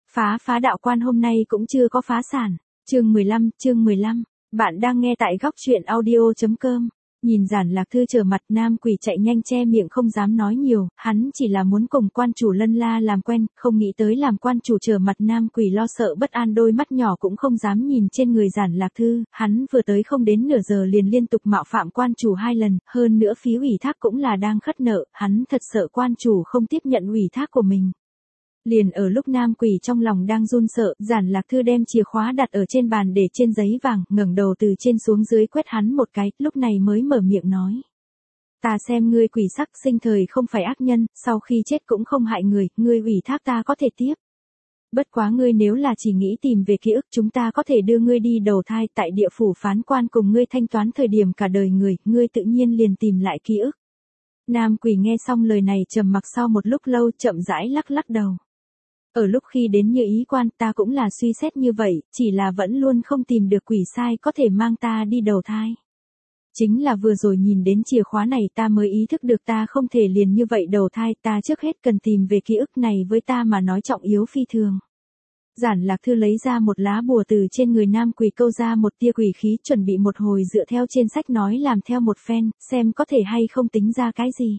Phá đạo quan hôm nay cũng chưa có phá sản. Chương 15. Bạn đang nghe tại góc truyện audio.com. Nhìn Giản Lạc Thư trở mặt, nam quỷ chạy nhanh che miệng không dám nói nhiều, hắn chỉ là muốn cùng quan chủ Lân La làm quen, không nghĩ tới làm quan chủ trở mặt, nam quỷ lo sợ bất an, đôi mắt nhỏ cũng không dám nhìn trên người Giản Lạc Thư, hắn vừa tới không đến nửa giờ liền liên tục mạo phạm quan chủ 2 lần, hơn nữa phí ủy thác cũng là đang khất nợ, hắn thật sợ quan chủ không tiếp nhận ủy thác của mình. Liền ở lúc nam quỷ trong lòng đang run sợ, Giản Lạc Thư đem chìa khóa đặt ở trên bàn để trên giấy vàng, ngẩng đầu từ trên xuống dưới quét hắn một cái, lúc này mới mở miệng nói. Ta xem ngươi quỷ sắc, sinh thời không phải ác nhân, sau khi chết cũng không hại người, ngươi ủy thác ta có thể tiếp. Bất quá ngươi nếu là chỉ nghĩ tìm về ký ức, chúng ta có thể đưa ngươi đi đầu thai, tại địa phủ phán quan cùng ngươi thanh toán thời điểm cả đời người, ngươi tự nhiên liền tìm lại ký ức. Nam quỷ nghe xong lời này trầm mặc sau một lúc lâu, chậm rãi lắc đầu. Ở lúc khi đến Như Ý quan, ta cũng là suy xét như vậy, chỉ là vẫn luôn không tìm được quỷ sai có thể mang ta đi đầu thai. Chính là vừa rồi nhìn đến chìa khóa này ta mới ý thức được ta không thể liền như vậy đầu thai, ta trước hết cần tìm về ký ức này, với ta mà nói trọng yếu phi thường. Giản Lạc Thư lấy ra một lá bùa từ trên người nam quỷ, câu ra một tia quỷ khí, chuẩn bị một hồi dựa theo trên sách nói làm theo một phen, xem có thể hay không tính ra cái gì.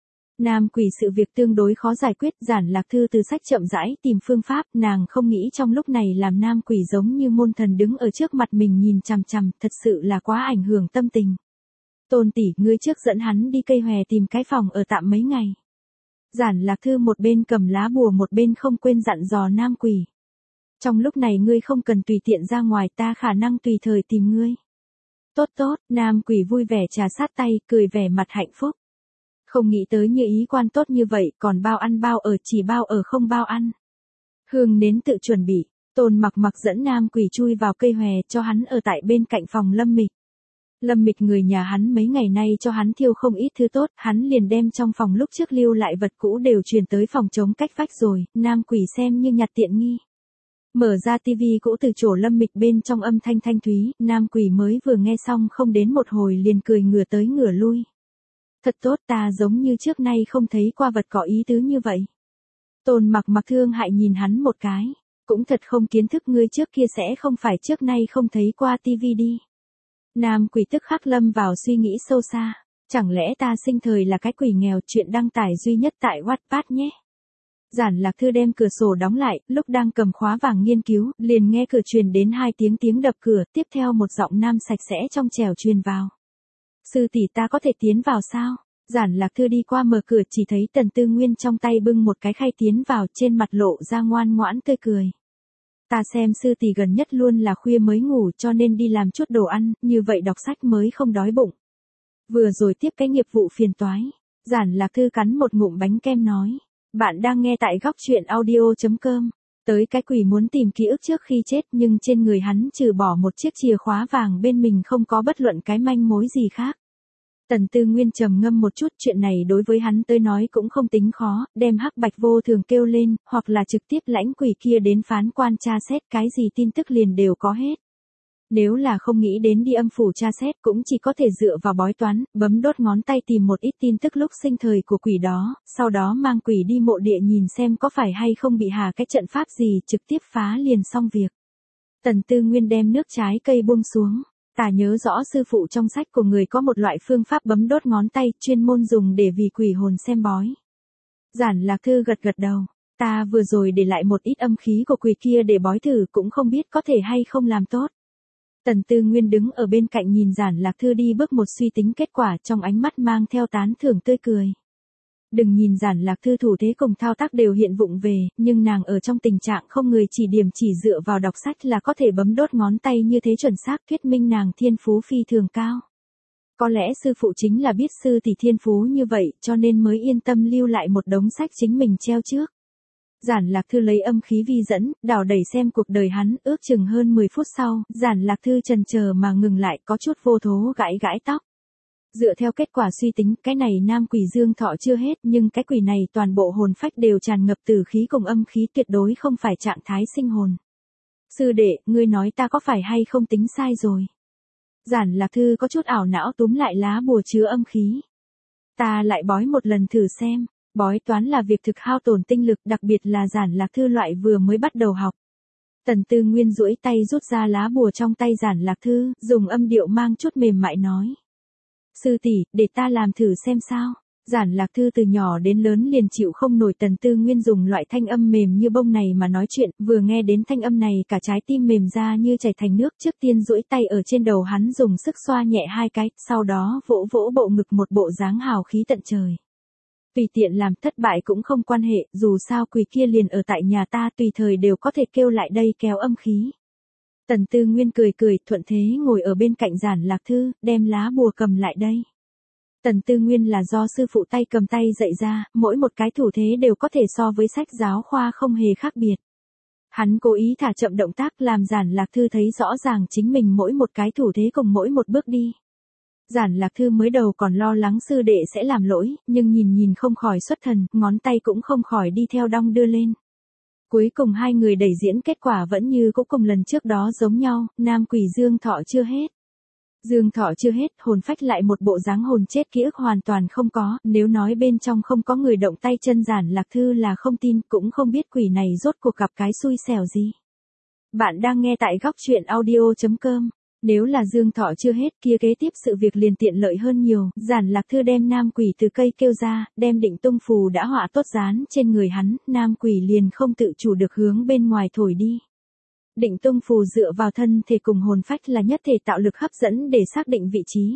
Nam quỷ sự việc tương đối khó giải quyết, Giản Lạc Thư từ sách chậm rãi tìm phương pháp, nàng không nghĩ trong lúc này làm nam quỷ giống như môn thần đứng ở trước mặt mình nhìn chằm chằm, thật sự là quá ảnh hưởng tâm tình. Tôn tỷ, ngươi trước dẫn hắn đi cây hòe tìm cái phòng ở tạm mấy ngày. Giản Lạc Thư một bên cầm lá bùa một bên không quên dặn dò nam quỷ. Trong lúc này ngươi không cần tùy tiện ra ngoài, ta khả năng tùy thời tìm ngươi. Tốt, nam quỷ vui vẻ trà sát tay, cười vẻ mặt hạnh phúc. Không nghĩ tới Như Ý quan tốt như vậy, còn bao ăn bao ở, chỉ bao ở không bao ăn. Hương nến tự chuẩn bị, Tôn Mặc dẫn nam quỷ chui vào cây hòe, cho hắn ở tại bên cạnh phòng Lâm Mịch. Lâm Mịch người nhà hắn mấy ngày nay cho hắn thiêu không ít thứ tốt, hắn liền đem trong phòng lúc trước lưu lại vật cũ đều truyền tới phòng chống cách vách rồi, nam quỷ xem như nhặt tiện nghi. Mở ra tivi cũ từ chỗ Lâm Mịch bên trong âm thanh thanh thúy, nam quỷ mới vừa nghe xong không đến một hồi liền cười ngửa tới ngửa lui. Thật tốt, ta giống như trước nay không thấy qua vật có ý tứ như vậy. Tôn Mặc thương hại nhìn hắn một cái, cũng thật không kiến thức, ngươi trước kia sẽ không phải trước nay không thấy qua tivi đi. Nam quỷ tức khắc lâm vào suy nghĩ sâu xa, chẳng lẽ ta sinh thời là cái quỷ nghèo, chuyện đăng tải duy nhất tại Wattpad nhé. Giản Lạc Thư đem cửa sổ đóng lại, lúc đang cầm khóa vàng nghiên cứu, liền nghe cửa truyền đến 2 tiếng đập cửa, tiếp theo một giọng nam sạch sẽ trong trẻo truyền vào. Sư tỷ, ta có thể tiến vào sao? Giản Lạc Thư đi qua mở cửa, chỉ thấy Tần Tư Nguyên trong tay bưng một cái khay tiến vào, trên mặt lộ ra ngoan ngoãn tươi cười. Ta xem sư tỷ gần nhất luôn là khuya mới ngủ, cho nên đi làm chút đồ ăn, như vậy đọc sách mới không đói bụng. Vừa rồi tiếp cái nghiệp vụ phiền toái. Giản Lạc Thư cắn một ngụm bánh kem nói. Bạn đang nghe tại góc truyện audio.com. Tới cái quỷ muốn tìm ký ức trước khi chết, nhưng trên người hắn trừ bỏ một chiếc chìa khóa vàng bên mình không có bất luận cái manh mối gì khác. Tần Tư Nguyên trầm ngâm một chút, chuyện này đối với hắn tới nói cũng không tính khó, đem Hắc Bạch Vô Thường kêu lên, hoặc là trực tiếp lãnh quỷ kia đến phán quan tra xét, cái gì tin tức liền đều có hết. Nếu là không nghĩ đến đi âm phủ tra xét, cũng chỉ có thể dựa vào bói toán, bấm đốt ngón tay tìm một ít tin tức lúc sinh thời của quỷ đó, sau đó mang quỷ đi mộ địa nhìn xem có phải hay không bị hà cái trận pháp gì, trực tiếp phá liền xong việc. Tần Tư Nguyên đem nước trái cây buông xuống. Ta nhớ rõ sư phụ trong sách của người có một loại phương pháp bấm đốt ngón tay, chuyên môn dùng để vì quỷ hồn xem bói. Giản Lạc Thư gật đầu. Ta vừa rồi để lại một ít âm khí của quỷ kia để bói thử, cũng không biết có thể hay không làm tốt. Tần Tư Nguyên đứng ở bên cạnh nhìn Giản Lạc Thư đi bước một, suy tính kết quả, trong ánh mắt mang theo tán thưởng tươi cười. Đừng nhìn Giản Lạc Thư thủ thế cùng thao tác đều hiện vụng về, nhưng nàng ở trong tình trạng không người chỉ điểm, chỉ dựa vào đọc sách là có thể bấm đốt ngón tay như thế chuẩn xác, thuyết minh nàng thiên phú phi thường cao. Có lẽ sư phụ chính là biết sư tỷ thiên phú như vậy, cho nên mới yên tâm lưu lại một đống sách chính mình treo trước. Giản Lạc Thư lấy âm khí vi dẫn, đảo đẩy xem cuộc đời hắn, ước chừng hơn 10 phút sau, Giản Lạc Thư chần chờ mà ngừng lại, có chút vô thố gãi tóc. Dựa theo kết quả suy tính, cái này nam quỷ dương thọ chưa hết, nhưng cái quỷ này toàn bộ hồn phách đều tràn ngập tử khí cùng âm khí, tuyệt đối không phải trạng thái sinh hồn. Sư đệ, ngươi nói ta có phải hay không tính sai rồi? Giản Lạc Thư có chút ảo não túm lại lá bùa chứa âm khí. Ta lại bói một lần thử xem. Bói toán là việc thực hao tổn tinh lực, đặc biệt là Giản Lạc Thư loại vừa mới bắt đầu học. Tần Tư Nguyên duỗi tay rút ra lá bùa trong tay Giản Lạc Thư, dùng âm điệu mang chút mềm mại nói. Sư tỷ, để ta làm thử xem sao. Giản Lạc Thư từ nhỏ đến lớn liền chịu không nổi Tần Tư Nguyên dùng loại thanh âm mềm như bông này mà nói chuyện, vừa nghe đến thanh âm này cả trái tim mềm ra như chảy thành nước, trước tiên duỗi tay ở trên đầu hắn dùng sức xoa nhẹ 2 cái, sau đó vỗ vỗ bộ ngực một bộ dáng hào khí tận trời. Tùy tiện làm, thất bại cũng không quan hệ, dù sao quỷ kia liền ở tại nhà ta, tùy thời đều có thể kêu lại đây kéo âm khí. Tần Tư Nguyên cười cười, thuận thế ngồi ở bên cạnh Giản Lạc Thư, đem lá bùa cầm lại đây. Tần Tư Nguyên là do sư phụ tay cầm tay dạy ra, mỗi một cái thủ thế đều có thể so với sách giáo khoa không hề khác biệt. Hắn cố ý thả chậm động tác làm Giản Lạc Thư thấy rõ ràng chính mình mỗi một cái thủ thế cùng mỗi một bước đi. Giản Lạc Thư mới đầu còn lo lắng sư đệ sẽ làm lỗi, nhưng nhìn không khỏi xuất thần, ngón tay cũng không khỏi đi theo đong đưa lên. Cuối cùng hai người đẩy diễn kết quả vẫn như cũng cùng lần trước đó giống nhau, nam quỷ dương thọ chưa hết. Dương thọ chưa hết, hồn phách lại một bộ dáng hồn chết, ký ức hoàn toàn không có, nếu nói bên trong không có người động tay chân Giản Lạc Thư là không tin, cũng không biết quỷ này rốt cuộc gặp cái xui xẻo gì. Bạn đang nghe tại góc truyện audio.com. Nếu là dương thọ chưa hết kia kế tiếp sự việc liền tiện lợi hơn nhiều, Giản Lạc Thư đem nam quỷ từ cây kêu ra, đem định tung phù đã họa tốt dán trên người hắn, nam quỷ liền không tự chủ được hướng bên ngoài thổi đi. Định tung phù dựa vào thân thể cùng hồn phách là nhất thể tạo lực hấp dẫn để xác định vị trí.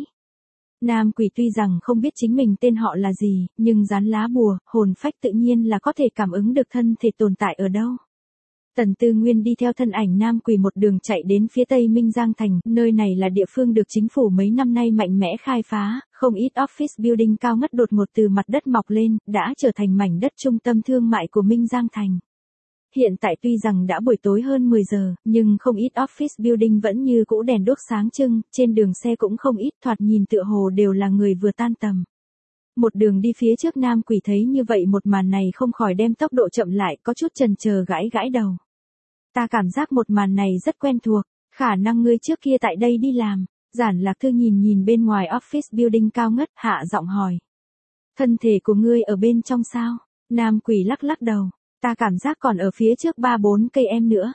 Nam quỷ tuy rằng không biết chính mình tên họ là gì, nhưng dán lá bùa, hồn phách tự nhiên là có thể cảm ứng được thân thể tồn tại ở đâu. Tần Tư Nguyên đi theo thân ảnh nam quỷ một đường chạy đến phía tây Minh Giang Thành, nơi này là địa phương được chính phủ mấy năm nay mạnh mẽ khai phá, không ít office building cao ngất đột ngột từ mặt đất mọc lên, đã trở thành mảnh đất trung tâm thương mại của Minh Giang Thành. Hiện tại tuy rằng đã buổi tối hơn 10 giờ, nhưng không ít office building vẫn như cũ đèn đuốc sáng trưng, trên đường xe cũng không ít, thoạt nhìn tựa hồ đều là người vừa tan tầm. Một đường đi phía trước nam quỷ thấy như vậy một màn này không khỏi đem tốc độ chậm lại, có chút chần chờ gãi đầu. Ta cảm giác một màn này rất quen thuộc, khả năng ngươi trước kia tại đây đi làm. Giản Lạc Thư nhìn bên ngoài office building cao ngất, hạ giọng hỏi. Thân thể của ngươi ở bên trong sao? Nam quỷ lắc đầu, ta cảm giác còn ở phía trước 3-4 cây em nữa.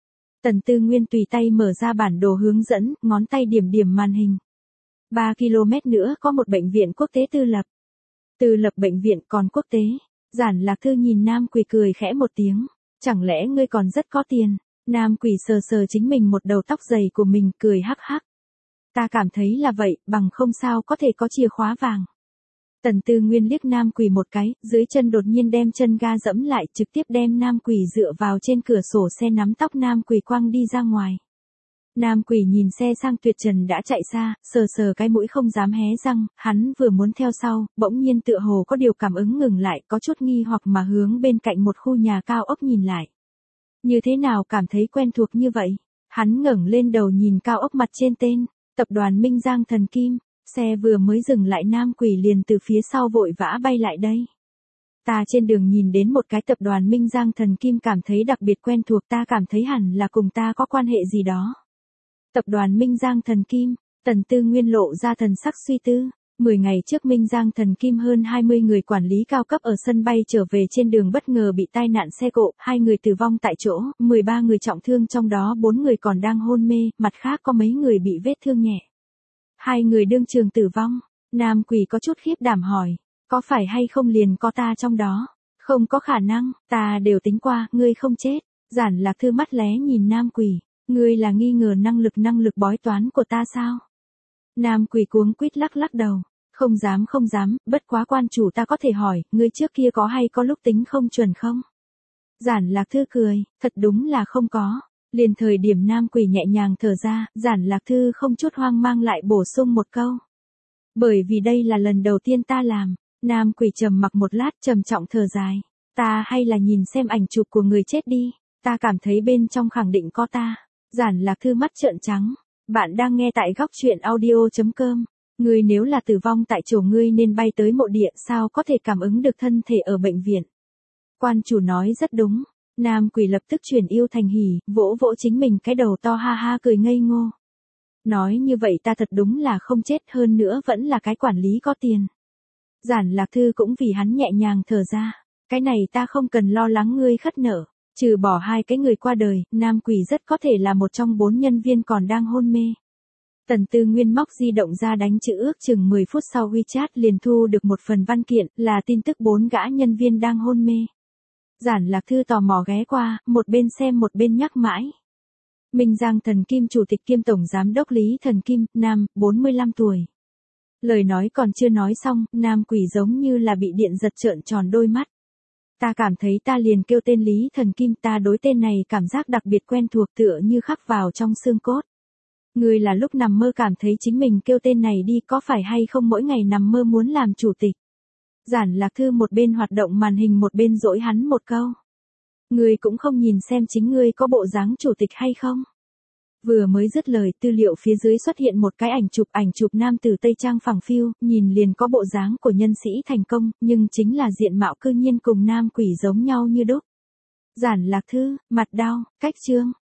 Tần Tư Nguyên tùy tay mở ra bản đồ hướng dẫn, ngón tay điểm màn hình. 3 km nữa có một bệnh viện quốc tế tư lập. Tư lập bệnh viện còn quốc tế. Giản Lạc Thư nhìn nam quỷ cười khẽ một tiếng. Chẳng lẽ ngươi còn rất có tiền? Nam quỷ sờ chính mình một đầu tóc dày của mình, cười hắc hắc. Ta cảm thấy là vậy, bằng không sao có thể có chìa khóa vàng. Tần Tư Nguyên liếc nam quỷ một cái, dưới chân đột nhiên đem chân ga dẫm lại, trực tiếp đem nam quỷ dựa vào trên cửa sổ xe, nắm tóc nam quỷ quăng đi ra ngoài. Nam quỷ nhìn xe sang tuyệt trần đã chạy xa, sờ cái mũi không dám hé răng, hắn vừa muốn theo sau, bỗng nhiên tựa hồ có điều cảm ứng ngừng lại, có chút nghi hoặc mà hướng bên cạnh một khu nhà cao ốc nhìn lại. Như thế nào cảm thấy quen thuộc như vậy? Hắn ngẩng lên đầu nhìn cao ốc mặt trên tên, tập đoàn Minh Giang Thần Kim, xe vừa mới dừng lại nam quỷ liền từ phía sau vội vã bay lại đây. Ta trên đường nhìn đến một cái tập đoàn Minh Giang Thần Kim cảm thấy đặc biệt quen thuộc, ta cảm thấy hẳn là cùng ta có quan hệ gì đó. Tập đoàn Minh Giang Thần Kim, Tần Tư Nguyên lộ ra thần sắc suy tư. 10 ngày trước Minh Giang Thần Kim hơn 20 người quản lý cao cấp ở sân bay trở về trên đường bất ngờ bị tai nạn xe cộ, 2 người tử vong tại chỗ, 13 người trọng thương, trong đó 4 người còn đang hôn mê, mặt khác có mấy người bị vết thương nhẹ. 2 người đương trường tử vong. Nam quỷ có chút khiếp đảm hỏi, có phải hay không liền có ta trong đó? Không có khả năng, ta đều tính qua, ngươi không chết. Giản Lạc Thư mắt lé nhìn nam quỷ. Ngươi là nghi ngờ năng lực bói toán của ta sao? Nam quỷ cuống quýt lắc đầu. Không dám, bất quá quan chủ ta có thể hỏi, ngươi trước kia có hay có lúc tính không chuẩn không? Giản Lạc Thư cười, thật đúng là không có. Liền thời điểm nam quỷ nhẹ nhàng thở ra, Giản Lạc Thư không chút hoang mang lại bổ sung một câu. Bởi vì đây là lần đầu tiên ta làm. Nam quỷ trầm mặc một lát, trầm trọng thở dài. Ta hay là nhìn xem ảnh chụp của người chết đi. Ta cảm thấy bên trong khẳng định có ta. Giản Lạc Thư mắt trợn trắng. Bạn đang nghe tại góc truyện audio.com. Ngươi nếu là tử vong tại chỗ ngươi nên bay tới mộ địa, sao có thể cảm ứng được thân thể ở bệnh viện? Quan chủ nói rất đúng. Nam quỷ lập tức chuyển yêu thành hỉ, vỗ chính mình cái đầu to, ha ha cười ngây ngô. Nói như vậy ta thật đúng là không chết, hơn nữa vẫn là cái quản lý có tiền. Giản Lạc Thư cũng vì hắn nhẹ nhàng thở ra. Cái này ta không cần lo lắng ngươi khất nợ. Trừ bỏ 2 cái người qua đời, Nam Quỷ rất có thể là một trong 4 nhân viên còn đang hôn mê. Tần Tư Nguyên móc di động ra đánh chữ ước chừng 10 phút sau WeChat liền thu được một phần văn kiện, là tin tức 4 gã nhân viên đang hôn mê. Giản Lạc Thư tò mò ghé qua, một bên xem một bên nhắc mãi. Minh Giang Thần Kim chủ tịch kiêm tổng giám đốc Lý Thần Kim, nam, 45 tuổi. Lời nói còn chưa nói xong, Nam Quỷ giống như là bị điện giật trợn tròn đôi mắt. Ta cảm thấy ta liền kêu tên Lý Thần Kim, ta đối tên này cảm giác đặc biệt quen thuộc tựa như khắc vào trong xương cốt. Ngươi là lúc nằm mơ cảm thấy chính mình kêu tên này đi, có phải hay không mỗi ngày nằm mơ muốn làm chủ tịch? Giản Lạc Thư một bên hoạt động màn hình một bên dỗi hắn một câu. Ngươi cũng không nhìn xem chính ngươi có bộ dáng chủ tịch hay không? Vừa mới dứt lời, tư liệu phía dưới xuất hiện một cái ảnh chụp nam tử Tây Trang phẳng phiu, nhìn liền có bộ dáng của nhân sĩ thành công, nhưng chính là diện mạo cư nhiên cùng Nam Quỷ giống nhau như đúc. Giản Lạc Thư, mặt đau, cách chương.